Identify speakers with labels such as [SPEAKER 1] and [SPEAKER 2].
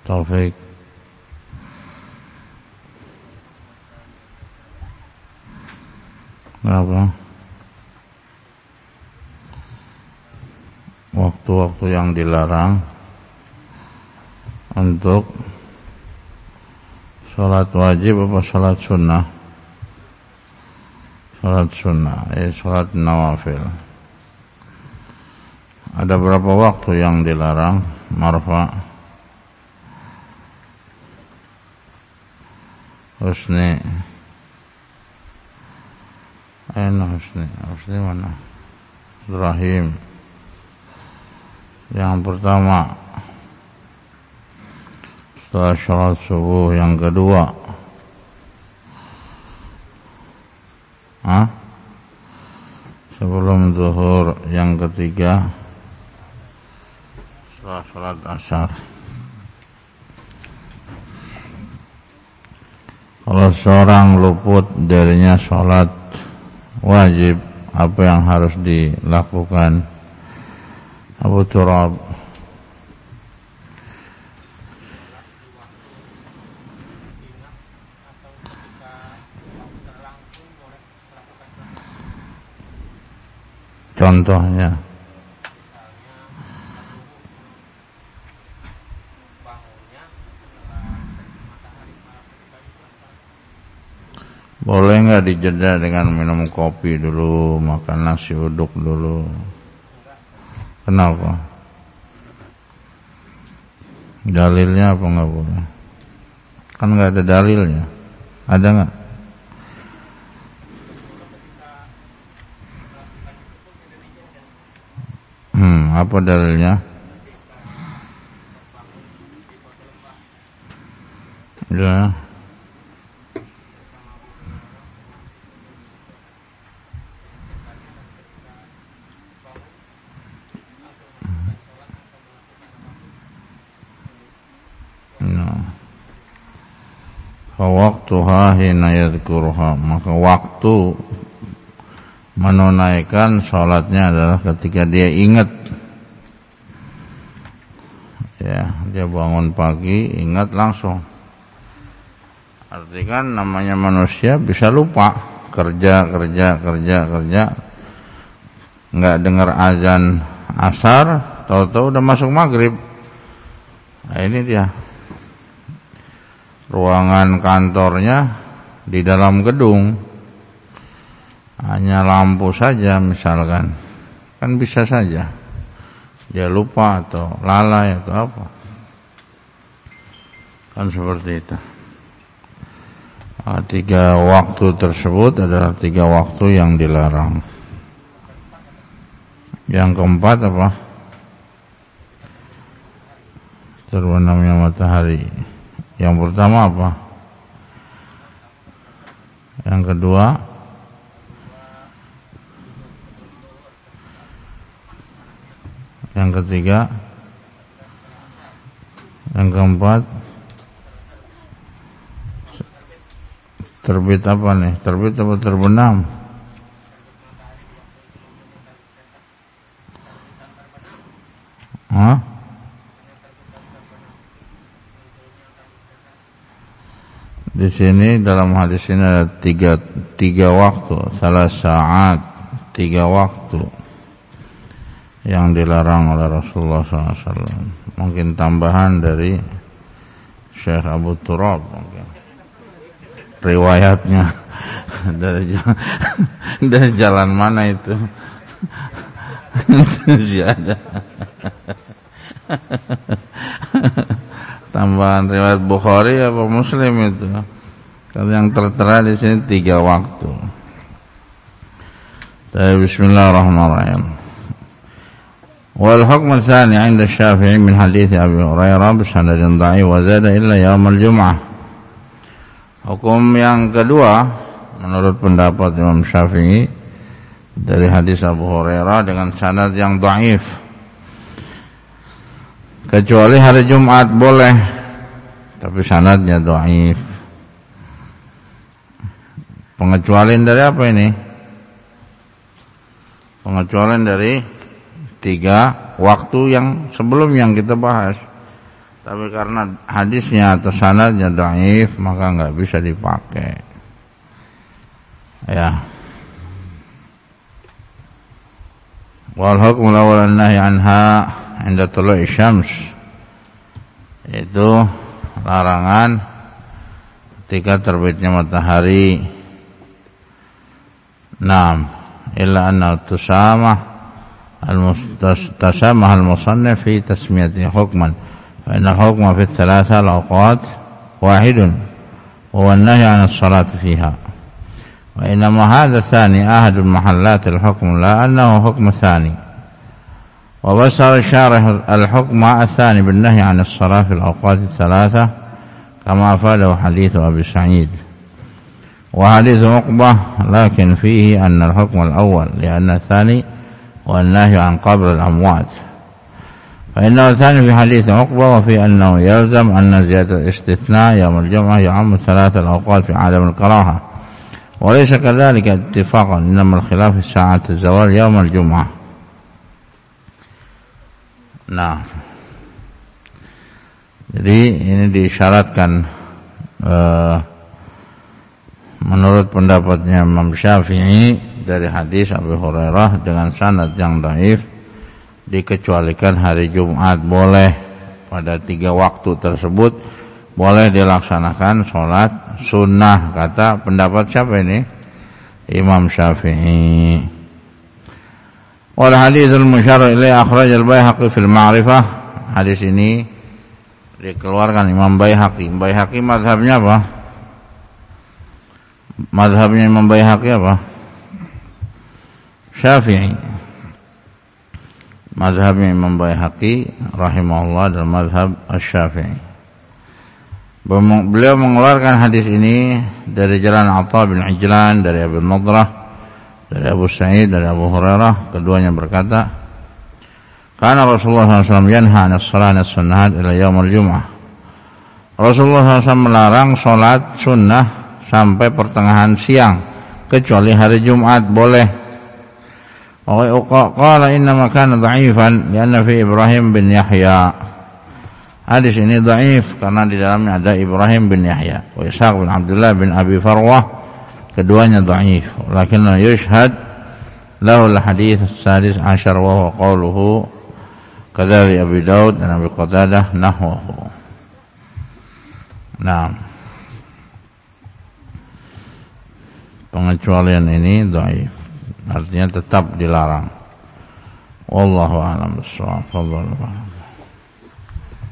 [SPEAKER 1] Taufik. Kenapa? Waktu-waktu yang dilarang untuk sholat wajib apa sholat sunnah? Sholat sunnah, sholat nawafil. Ada berapa waktu yang dilarang? Marfa, Husni, Husni mana? Ibrahim. Yang pertama setelah sholat subuh, yang kedua sebelum zuhur, yang ketiga setelah sholat asar. Kalau seorang luput darinya sholat wajib, apa yang harus dilakukan? Abu Turab. Contohnya boleh nggak dijeda dengan minum kopi dulu, makan nasi uduk dulu? Kenapa? Dalilnya apa nggak boleh? Kan nggak ada dalilnya. Ada nggak? Apa dalilnya? Ya. Waktuha hina yadhkuruha, maka waktu menunaikan sholatnya adalah ketika dia ingat. Ya, dia bangun pagi ingat langsung. Artinya kan namanya manusia bisa lupa, kerja, nggak dengar azan asar, tahu-tahu udah masuk maghrib. Nah, ini dia. Ruangan kantornya di dalam gedung, hanya lampu saja misalkan, kan bisa saja dia lupa atau lalai atau apa, kan seperti itu. Tiga waktu tersebut adalah tiga waktu yang dilarang. Yang keempat apa? Terbenamnya matahari. Yang pertama apa? Yang kedua yang ketiga, yang keempat terbit apa nih? Terbit apa terbenam? Di sini dalam hadis ini ada tiga waktu, salah saat, tiga waktu yang dilarang oleh Rasulullah SAW. Mungkin tambahan dari Syekh Abu Turab mungkin. Riwayatnya dari jalan mana itu? Masih ada. Tambahan riwayat Bukhari apa Muslim itu. Kalau yang tertera di sini tiga waktu. Bismillahirrahmanirrahim. Wal hukm tsani 'inda Syafi'i min hadits Abi Hurairah bi sanadin dha'if wa zada illa yaum al-jum'ah. Hukum yang kedua menurut pendapat Imam Syafi'i dari hadis Abu Hurairah dengan sanad yang dhaif. Kecuali hari Jumat boleh, tapi sanadnya dhaif. Pengecualian dari apa ini? Pengecualian dari tiga waktu yang sebelum yang kita bahas. Tapi karena hadisnya atau sanadnya dhaif, maka enggak bisa dipakai. Ya. Wal hukmu al-awwal an-nahy anha 'inda tulu'i syams. Itu larangan ketika terbitnya matahari. Naam, illa anna tusamah al-musannif fi tasmiyatihi hukman. Fa inna al-hukma fi ats-thalatha al-awqat wahidun wa huwa an-nahy 'an as-salati fiha. Wa inma hadha thani ahad mahallat al-hukm la annahu hukm thani. وبصر الشارح الحكم الثاني بالنهي عن الصلاة في الأوقات الثلاثة كما أفاده حديث أبي سعيد وحديث عقبة، لكن فيه أن الحكم الأول لأن الثاني هو النهي عن قبر الأموات، فإنه الثاني في حديث عقبة وفي أنه يلزم أن زيادة الاستثناء يوم الجمعة يعم ثلاث الأوقات في عدم الكراهة، وليس كذلك اتفاقا، إنما الخلاف في ساعة الزوال يوم الجمعة. Nah, jadi ini diisyaratkan menurut pendapatnya Imam Syafi'i dari hadis Abu Hurairah dengan sanad yang dhaif, dikecualikan hari Jumat boleh pada 3 waktu tersebut boleh dilaksanakan sholat sunnah, kata pendapat siapa ini? Imam Syafi'i. Wal hadithul musyar ilaihi akhraj al-Baihaqi fil Ma'rifah. Hadis ini dikeluarkan Imam Baihaqi. Baihaqi mazhabnya apa? Mazhabnya Imam Baihaqi apa? Syafi'i. Mazhabnya Imam Baihaqi rahimahullah adalah mazhab Asy-Syafi'i. Beliau mengeluarkan hadis ini dari jalan Atha bin Ijlan, dari Abu Nadrah, dari Abu Sa'id, dari Abu Hurairah. Keduanya berkata, karena Rasulullah SAW yanha 'anis salati as-sunnah ila yaumil jum'ah. Rasulullah SAW melarang salat sunnah sampai pertengahan siang, kecuali hari Jumat boleh. Qala inna ma kana dha'ifan lianna fi Ibrahim bin Yahya. Hadis ini dhaif karena di dalamnya ada Ibrahim bin Yahya wa Ishaq bin Abdullah bin Abi Farwah. Keduanya dhaif, lakinna yushhad lahu al-hadits as-sadis 'ashar wa huwa qawluhu kadzalika Abi Daud dan Abi Qatadah nahwahu. Nah, pengecualian ini dhaif, artinya tetap dilarang. Wallahu a'lam bissawab.